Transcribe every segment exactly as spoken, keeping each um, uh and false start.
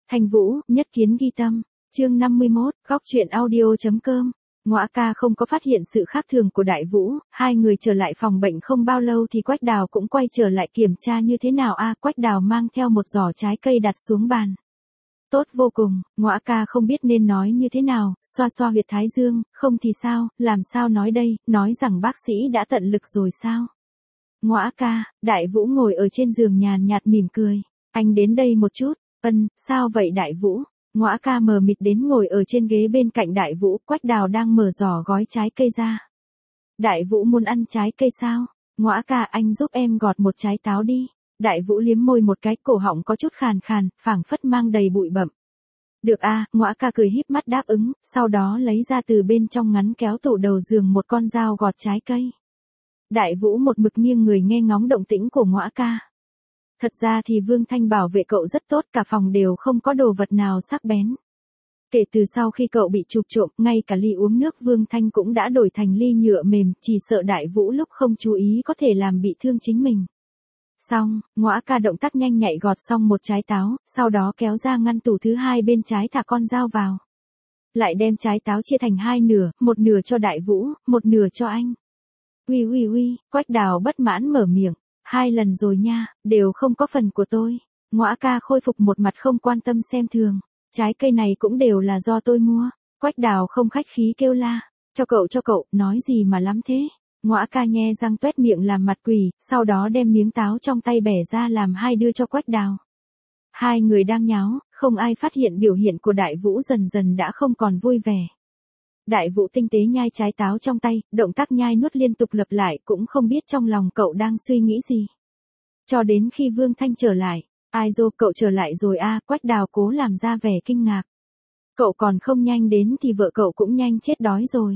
Thanh Vũ, nhất kiến ghi tâm. Chương năm mươi mốt, góc truyện audio.com. Ngõa ca không có phát hiện sự khác thường của Đại Vũ, hai người trở lại phòng bệnh không bao lâu thì Quách Đào cũng quay trở lại kiểm tra như thế nào a. Quách Đào mang theo một giỏ trái cây đặt xuống bàn. Tốt vô cùng, Ngõa ca không biết nên nói như thế nào, xoa xoa huyệt thái dương, không thì sao, làm sao nói đây, nói rằng bác sĩ đã tận lực rồi sao. Ngõa ca, Đại Vũ ngồi ở trên giường nhàn nhạt mỉm cười, anh đến đây một chút. Ân, sao vậy Đại Vũ? Ngõa ca mờ mịt đến ngồi ở trên ghế bên cạnh Đại Vũ, Quách Đào đang mở giỏ gói trái cây ra. Đại Vũ muốn ăn trái cây sao? Ngõa ca, anh giúp em gọt một trái táo đi. Đại Vũ liếm môi một cái, cổ họng có chút khàn khàn, phảng phất mang đầy bụi bặm. Được a, Ngõa ca cười híp mắt đáp ứng, sau đó lấy ra từ bên trong ngắn kéo tủ đầu giường một con dao gọt trái cây. Đại Vũ một mực nghiêng người nghe ngóng động tĩnh của Ngõa ca. Thật ra thì Vương Thanh bảo vệ cậu rất tốt, cả phòng đều không có đồ vật nào sắc bén. Kể từ sau khi cậu bị chụp trộm, ngay cả ly uống nước Vương Thanh cũng đã đổi thành ly nhựa mềm, chỉ sợ Đại Vũ lúc không chú ý có thể làm bị thương chính mình. Xong, Ngõa ca động tác nhanh nhạy gọt xong một trái táo, sau đó kéo ra ngăn tủ thứ hai bên trái thả con dao vào. Lại đem trái táo chia thành hai nửa, một nửa cho Đại Vũ, một nửa cho anh. Uy uy uy, Quách Đào bất mãn mở miệng. Hai lần rồi nha, đều không có phần của tôi. Ngõa ca khôi phục một mặt không quan tâm xem thường. Trái cây này cũng đều là do tôi mua. Quách Đào không khách khí kêu la. Cho cậu cho cậu, nói gì mà lắm thế. Ngõa ca nhe răng tuét miệng làm mặt quỷ, sau đó đem miếng táo trong tay bẻ ra làm hai đưa cho Quách Đào. Hai người đang nháo, không ai phát hiện biểu hiện của Đại Vũ dần dần đã không còn vui vẻ. Đại Vũ tinh tế nhai trái táo trong tay, động tác nhai nuốt liên tục lặp lại, cũng không biết trong lòng cậu đang suy nghĩ gì. Cho đến khi Vương Thanh trở lại, ai dô cậu trở lại rồi a, à, Quách Đào cố làm ra vẻ kinh ngạc. Cậu còn không nhanh đến thì vợ cậu cũng nhanh chết đói rồi.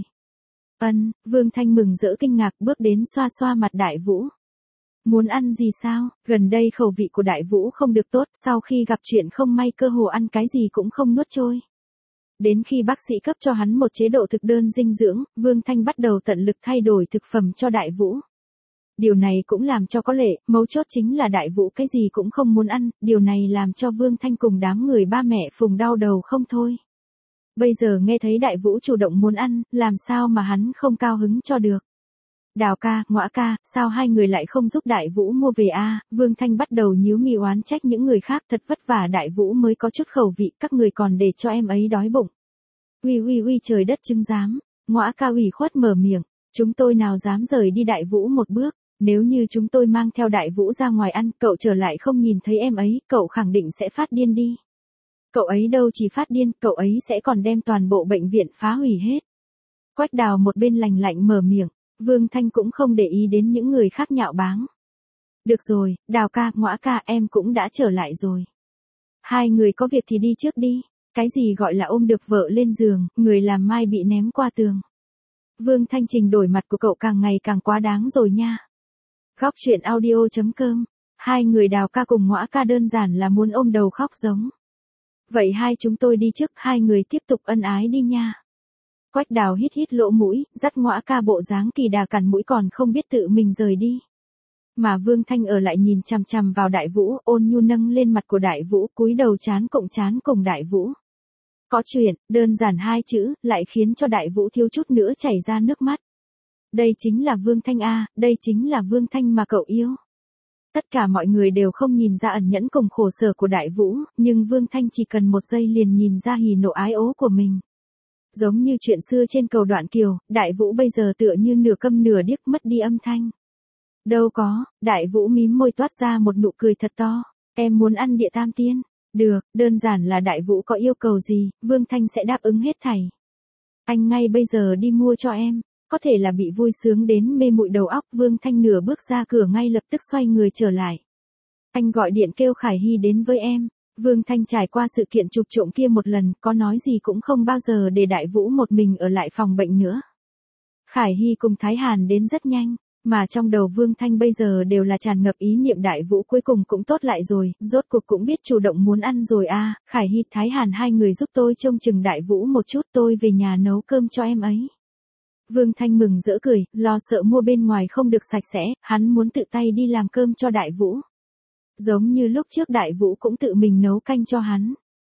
Ân, Vương Thanh mừng rỡ kinh ngạc bước đến xoa xoa mặt Đại Vũ. Muốn ăn gì sao, gần đây khẩu vị của Đại Vũ không được tốt, sau khi gặp chuyện không may cơ hồ ăn cái gì cũng không nuốt trôi. Đến khi bác sĩ cấp cho hắn một chế độ thực đơn dinh dưỡng, Vương Thanh bắt đầu tận lực thay đổi thực phẩm cho Đại Vũ. Điều này cũng làm cho có lệ, mấu chốt chính là Đại Vũ cái gì cũng không muốn ăn, điều này làm cho Vương Thanh cùng đám người ba mẹ Phùng đau đầu không thôi. Bây giờ nghe thấy Đại Vũ chủ động muốn ăn, làm sao mà hắn không cao hứng cho được. Đào ca, Ngõa ca, sao hai người lại không giúp Đại Vũ mua về a? À? Vương Thanh bắt đầu nhíu mày oán trách những người khác, thật vất vả Đại Vũ mới có chút khẩu vị, các người còn để cho em ấy đói bụng. Uy uy uy trời đất chứng giám, Ngõa ca ủy khuất mở miệng, chúng tôi nào dám rời đi Đại Vũ một bước, nếu như chúng tôi mang theo Đại Vũ ra ngoài ăn, cậu trở lại không nhìn thấy em ấy, cậu khẳng định sẽ phát điên đi. Cậu ấy đâu chỉ phát điên, cậu ấy sẽ còn đem toàn bộ bệnh viện phá hủy hết. Quách Đào một bên lành lạnh mở miệng. Vương Thanh cũng không để ý đến những người khác nhạo báng. Được rồi, Đào ca, Ngõa ca, em cũng đã trở lại rồi. Hai người có việc thì đi trước đi. Cái gì gọi là ôm được vợ lên giường, người làm mai bị ném qua tường. Vương Thanh Trình đổi mặt của cậu càng ngày càng quá đáng rồi nha. Góc truyện audio.com. Hai người Đào ca cùng Ngõa ca đơn giản là muốn ôm đầu khóc giống. Vậy hai chúng tôi đi trước, hai người tiếp tục ân ái đi nha. Quách Đào hít hít lỗ mũi, dắt Ngõa ca bộ dáng kỳ đà cản mũi còn không biết tự mình rời đi. Mà Vương Thanh ở lại nhìn chằm chằm vào Đại Vũ, ôn nhu nâng lên mặt của Đại Vũ, cúi đầu chán cộng chán cùng Đại Vũ. Có chuyện, đơn giản hai chữ, lại khiến cho Đại Vũ thiếu chút nữa chảy ra nước mắt. Đây chính là Vương Thanh a, đây chính là Vương Thanh mà cậu yêu. Tất cả mọi người đều không nhìn ra ẩn nhẫn cùng khổ sở của Đại Vũ, nhưng Vương Thanh chỉ cần một giây liền nhìn ra hỉ nộ ái ố của mình. Giống như chuyện xưa trên cầu Đoạn Kiều, Đại Vũ bây giờ tựa như nửa câm nửa điếc mất đi âm thanh. Đâu có, Đại Vũ mím môi toát ra một nụ cười thật to. Em muốn ăn địa tam tiên. Được, đơn giản là Đại Vũ có yêu cầu gì, Vương Thanh sẽ đáp ứng hết thảy. Anh ngay bây giờ đi mua cho em. Có thể là bị vui sướng đến mê muội đầu óc, Vương Thanh nửa bước ra cửa ngay lập tức xoay người trở lại. Anh gọi điện kêu Khải Hy đến với em. Vương Thanh trải qua sự kiện chụp trộm kia một lần, có nói gì cũng không bao giờ để Đại Vũ một mình ở lại phòng bệnh nữa. Khải Hy cùng Thái Hàn đến rất nhanh, mà trong đầu Vương Thanh bây giờ đều là tràn ngập ý niệm Đại Vũ cuối cùng cũng tốt lại rồi, rốt cuộc cũng biết chủ động muốn ăn rồi a. À, Khải Hy, Thái Hàn hai người giúp tôi trông chừng Đại Vũ một chút, tôi về nhà nấu cơm cho em ấy. Vương Thanh mừng rỡ cười, lo sợ mua bên ngoài không được sạch sẽ, hắn muốn tự tay đi làm cơm cho Đại Vũ. Giống như lúc trước Đại Vũ cũng tự mình nấu canh cho hắn.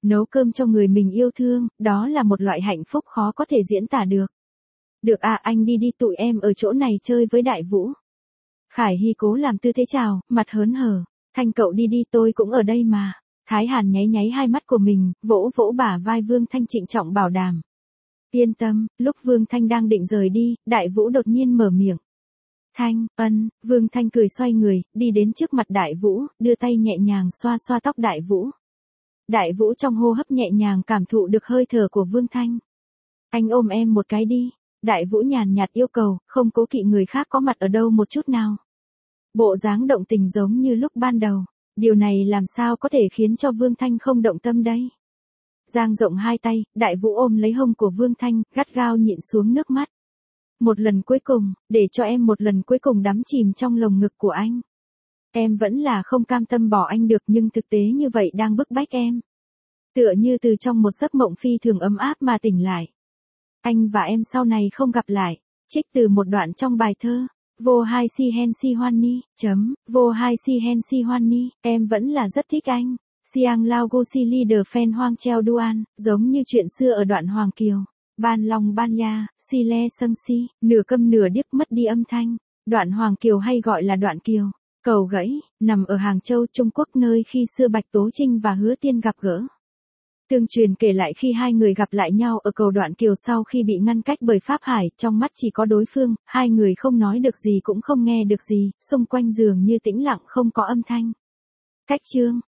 Nấu cơm cho người mình yêu thương, đó là một loại hạnh phúc khó có thể diễn tả được. Được à, anh đi đi, tụi em ở chỗ này chơi với Đại Vũ. Khải Hy cố làm tư thế chào, mặt hớn hở. Thanh cậu đi đi, tôi cũng ở đây mà. Thái Hàn nháy nháy hai mắt của mình, vỗ vỗ bả vai Vương Thanh trịnh trọng bảo đảm. Yên tâm, lúc Vương Thanh đang định rời đi, Đại Vũ đột nhiên mở miệng. Thanh, ân, Vương Thanh cười xoay người, đi đến trước mặt Đại Vũ, đưa tay nhẹ nhàng xoa xoa tóc Đại Vũ. Đại Vũ trong hô hấp nhẹ nhàng cảm thụ được hơi thở của Vương Thanh. Anh ôm em một cái đi. Đại Vũ nhàn nhạt yêu cầu, không cố kỵ người khác có mặt ở đâu một chút nào. Bộ dáng động tình giống như lúc ban đầu. Điều này làm sao có thể khiến cho Vương Thanh không động tâm đây? Giang rộng hai tay, Đại Vũ ôm lấy hông của Vương Thanh, gắt gao nhịn xuống nước mắt. Một lần cuối cùng, để cho em một lần cuối cùng đắm chìm trong lồng ngực của anh. Em vẫn là không cam tâm bỏ anh được, nhưng thực tế như vậy đang bức bách em. Tựa như từ trong một giấc mộng phi thường ấm áp mà tỉnh lại. Anh và em sau này không gặp lại. Trích từ một đoạn trong bài thơ. Vô hai si hen si hoan ni, chấm, vô hai si hen si hoan ni, em vẫn là rất thích anh. Siang lao go si leader fan hoang treo duan, giống như chuyện xưa ở đoạn Hoàng Kiều. Ban long ban ya, si le sâng si, nửa câm nửa điếc mất đi âm thanh. Đoạn Hoàng Kiều hay gọi là đoạn Kiều. Cầu gãy, nằm ở Hàng Châu, Trung Quốc, nơi khi xưa Bạch Tố Trinh và Hứa Tiên gặp gỡ. Tương truyền kể lại khi hai người gặp lại nhau ở cầu Đoạn Kiều sau khi bị ngăn cách bởi Pháp Hải, trong mắt chỉ có đối phương, hai người không nói được gì cũng không nghe được gì, xung quanh giường như tĩnh lặng không có âm thanh. Cách chương